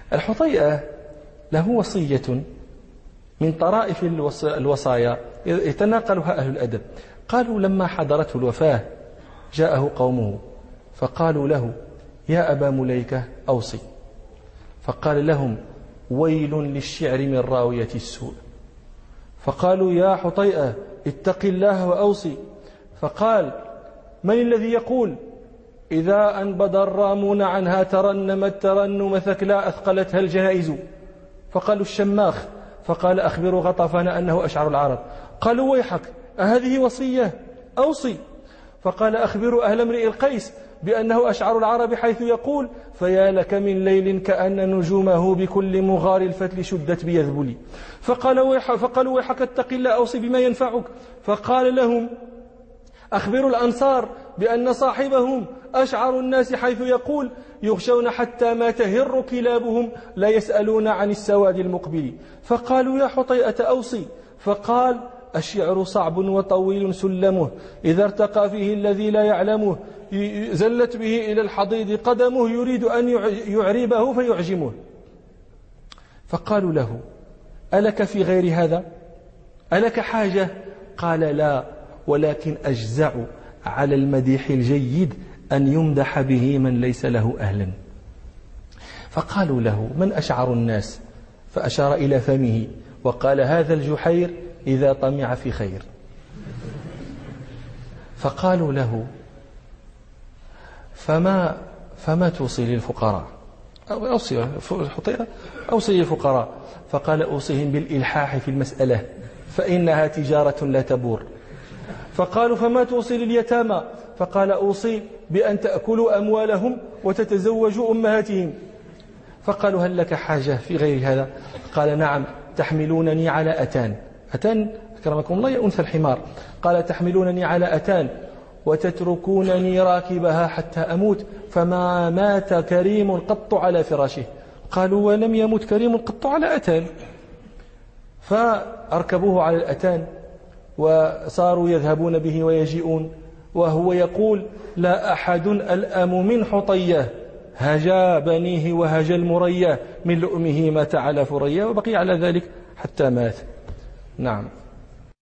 الحطيئة له وصية من طرائف الوصايا يتناقلها أهل الأدب. قالوا لما حضرته الوفاة جاءه قومه فقالوا له: يا أبا مليكة أوصي. فقال لهم: ويل للشعر من راوية السوء. فقالوا: يا حطيئة اتق الله وأوصي. فقال: من الذي يقول إذا أنبض الرامون عنها ترنمت ترنم ثكلا أثقلتها الجنائز؟ فقالوا: الشماخ. فقال: أخبروا غطفان أنه أشعر العرب. قالوا: ويحك أهذه وصية؟ أوصي. فقال: أخبروا أهل امرئ القيس بأنه أشعر العرب حيث يقول: فيا لك من ليل كأن نجومه بكل مغار الفتل شدت بيذبلي. فقالوا: ويحك اتق الله أوصي بما ينفعك. فقال لهم: أخبروا الأنصار بأن صاحبهم أشعر الناس حيث يقول: يغشون حتى ما تهر كلابهم لا يسألون عن السواد المقبل. فقالوا: يا حطيئة أوصي. فقال: الشعر صعب وطويل سلمه، إذا ارتقى فيه الذي لا يعلمه زلت به إلى الحضيض قدمه، يريد أن يعربه فيعجمه. فقالوا له: ألك في غير هذا؟ ألك حاجة؟ قال: لا، ولكن أجزع على المديح الجيد أن يمدح به من ليس له أهلا. فقالوا له: من أشعر الناس؟ فأشار إلى فمه وقال: هذا الجحير إذا طمع في خير. فقالوا له: فما توصي للفقراء؟ أوصي للفقراء. فقال: أوصيهم بالإلحاح في المسألة فإنها تجارة لا تبور. فقالوا: فما توصي لليتامى؟ فقال: أوصي بأن تأكلوا أموالهم وتتزوجوا أمهاتهم. فقالوا: هل لك حاجة في غير هذا؟ قال: نعم، تحملونني على أتان. أتان أكرمكم الله يا أنثى الحمار. قال: تحملونني على أتان وتتركونني راكبها حتى أموت، فما مات كريم قط على فراشه. قالوا: ولم يمت كريم قط على أتان. فأركبوه على الأتان وصاروا يذهبون به ويجيئون، وهو يقول: لا أحد ألأم من حطيه، هجا بنيه وهجا المريا، من لؤمه مات على فريا، وبقي على ذلك حتى مات. نعم.